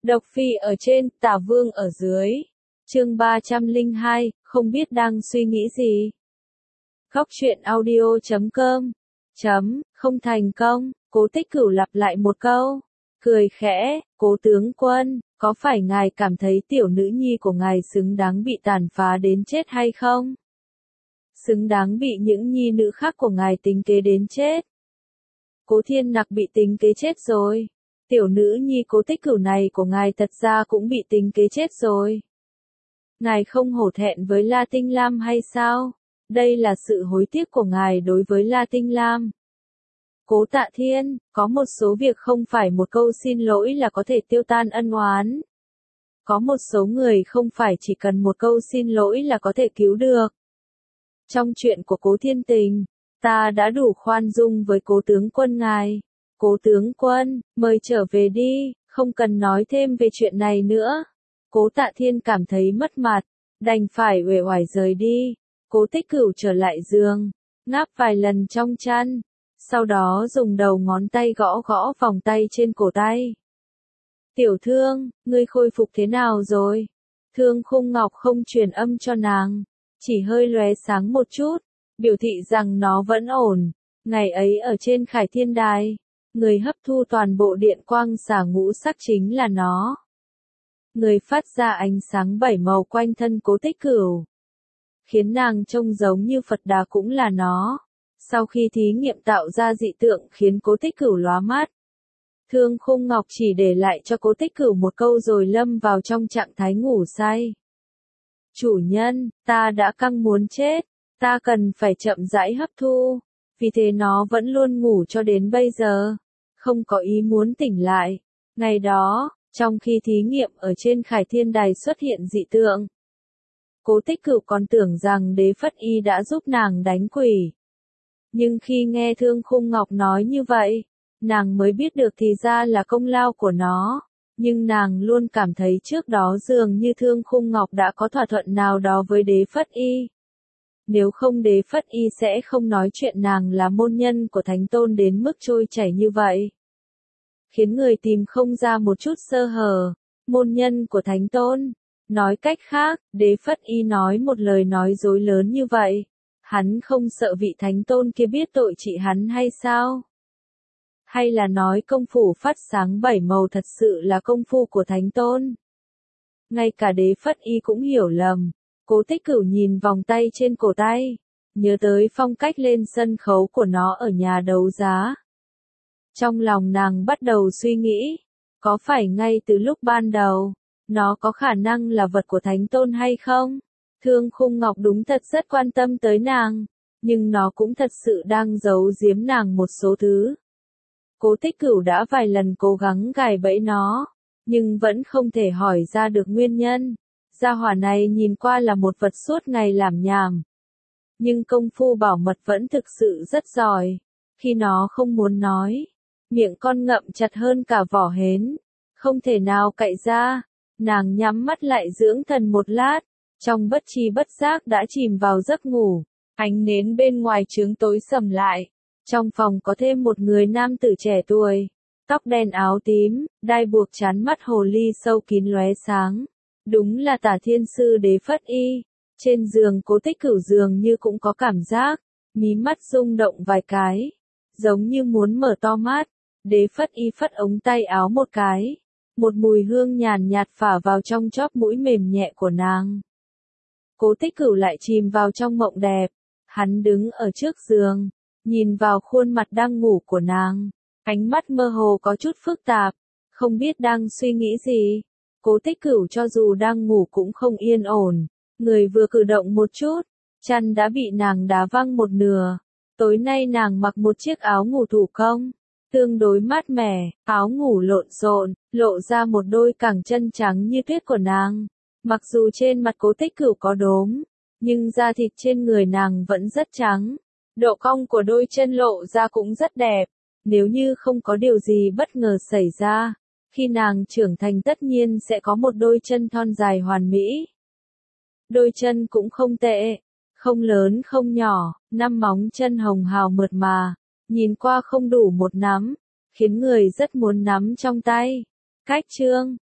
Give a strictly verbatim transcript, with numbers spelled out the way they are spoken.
Độc Phi ở trên, Tả Vương ở dưới. Chương ba trăm lẻ hai, không biết đang suy nghĩ gì. Góc truyện audio chấm com. Chấm, không thành công, Cố Tích Cửu lặp lại một câu. Cười khẽ, Cố tướng quân, có phải ngài cảm thấy tiểu nữ nhi của ngài xứng đáng bị tàn phá đến chết hay không? Xứng đáng bị những nhi nữ khác của ngài tính kế đến chết. Cố Thiên Nặc bị tính kế chết rồi. Tiểu nữ nhi Cố Tích Cửu này của ngài thật ra cũng bị tính kế chết rồi. Ngài không hổ thẹn với La Tinh Lam hay sao? Đây là sự hối tiếc của ngài đối với La Tinh Lam. Cố Tạ Thiên, có một số việc không phải một câu xin lỗi là có thể tiêu tan ân oán. Có một số người không phải chỉ cần một câu xin lỗi là có thể cứu được. Trong chuyện của Cố Thiên Tình, ta đã đủ khoan dung với Cố tướng quân ngài. Cố tướng quân, mời trở về đi, không cần nói thêm về chuyện này nữa. Cố Tạ Thiên cảm thấy mất mặt, đành phải uể oải rời đi. Cố Tích Cửu trở lại giường, ngáp vài lần trong chăn, sau đó dùng đầu ngón tay gõ gõ vòng tay trên cổ tay. Tiểu Thương, ngươi khôi phục thế nào rồi? Thương Khung Ngọc không truyền âm cho nàng, chỉ hơi lóe sáng một chút, biểu thị rằng nó vẫn ổn. Ngày ấy ở trên Khải Thiên Đài, người hấp thu toàn bộ điện quang xả ngũ sắc chính là nó. Người phát ra ánh sáng bảy màu quanh thân Cố Tích Cửu, khiến nàng trông giống như Phật Đà cũng là nó. Sau khi thí nghiệm tạo ra dị tượng khiến Cố Tích Cửu lóa mắt. Thương Khung Ngọc chỉ để lại cho Cố Tích Cửu một câu rồi lâm vào trong trạng thái ngủ say. Chủ nhân, ta đã căng muốn chết, ta cần phải chậm rãi hấp thu, vì thế nó vẫn luôn ngủ cho đến bây giờ, không có ý muốn tỉnh lại. Ngày đó, trong khi thí nghiệm ở trên Khải Thiên Đài xuất hiện dị tượng, Cố Tích Cửu còn tưởng rằng Đế Phất Y đã giúp nàng đánh quỷ. Nhưng khi nghe Thương Khung Ngọc nói như vậy, nàng mới biết được thì ra là công lao của nó. Nhưng nàng luôn cảm thấy trước đó dường như Thương Khung Ngọc đã có thỏa thuận nào đó với Đế Phất Y. Nếu không Đế Phất Y sẽ không nói chuyện nàng là môn nhân của Thánh Tôn đến mức trôi chảy như vậy. Khiến người tìm không ra một chút sơ hở. Môn nhân của Thánh Tôn. Nói cách khác, Đế Phất Y nói một lời nói dối lớn như vậy. Hắn không sợ vị Thánh Tôn kia biết tội trị hắn hay sao? Hay là nói công phu phát sáng bảy màu thật sự là công phu của Thánh Tôn? Ngay cả Đế Phất Y cũng hiểu lầm. Cố Tích Cửu nhìn vòng tay trên cổ tay, nhớ tới phong cách lên sân khấu của nó ở nhà đấu giá. Trong lòng nàng bắt đầu suy nghĩ, có phải ngay từ lúc ban đầu, nó có khả năng là vật của Thánh Tôn hay không? Thương Khung Ngọc đúng thật rất quan tâm tới nàng, nhưng nó cũng thật sự đang giấu giếm nàng một số thứ. Cố Tích Cửu đã vài lần cố gắng gài bẫy nó, nhưng vẫn không thể hỏi ra được nguyên nhân. Gia hỏa này nhìn qua là một vật suốt ngày làm nhảm, nhưng công phu bảo mật vẫn thực sự rất giỏi. Khi nó không muốn nói, miệng con ngậm chặt hơn cả vỏ hến, không thể nào cạy ra. Nàng nhắm mắt lại dưỡng thần một lát, trong bất tri bất giác đã chìm vào giấc ngủ. Ánh nến bên ngoài trướng tối sầm lại, trong phòng có thêm một người nam tử trẻ tuổi, tóc đen áo tím, đai buộc trán mắt hồ ly sâu kín lóe sáng. Đúng là Tả Thiên Sư Đế Phất Y. Trên giường Cố Tích Cửu dường như cũng có cảm giác, mí mắt rung động vài cái, giống như muốn mở to mắt. Đế Phất Y phất ống tay áo một cái, một mùi hương nhàn nhạt phả vào trong chóp mũi mềm nhẹ của nàng. Cố Tích Cửu lại chìm vào trong mộng đẹp. Hắn đứng ở trước giường, nhìn vào khuôn mặt đang ngủ của nàng, ánh mắt mơ hồ có chút phức tạp, không biết đang suy nghĩ gì. Cố Tích Cửu cho dù đang ngủ cũng không yên ổn, người vừa cử động một chút, chăn đã bị nàng đá văng một nửa. Tối nay nàng mặc một chiếc áo ngủ thủ công, tương đối mát mẻ, áo ngủ lộn xộn, lộ ra một đôi cẳng chân trắng như tuyết của nàng. Mặc dù trên mặt Cố Tích Cửu có đốm, nhưng da thịt trên người nàng vẫn rất trắng. Độ cong của đôi chân lộ ra cũng rất đẹp. Nếu như không có điều gì bất ngờ xảy ra, khi nàng trưởng thành tất nhiên sẽ có một đôi chân thon dài hoàn mỹ. Đôi chân cũng không tệ, không lớn không nhỏ, năm móng chân hồng hào mượt mà, nhìn qua không đủ một nắm, khiến người rất muốn nắm trong tay. Cách chương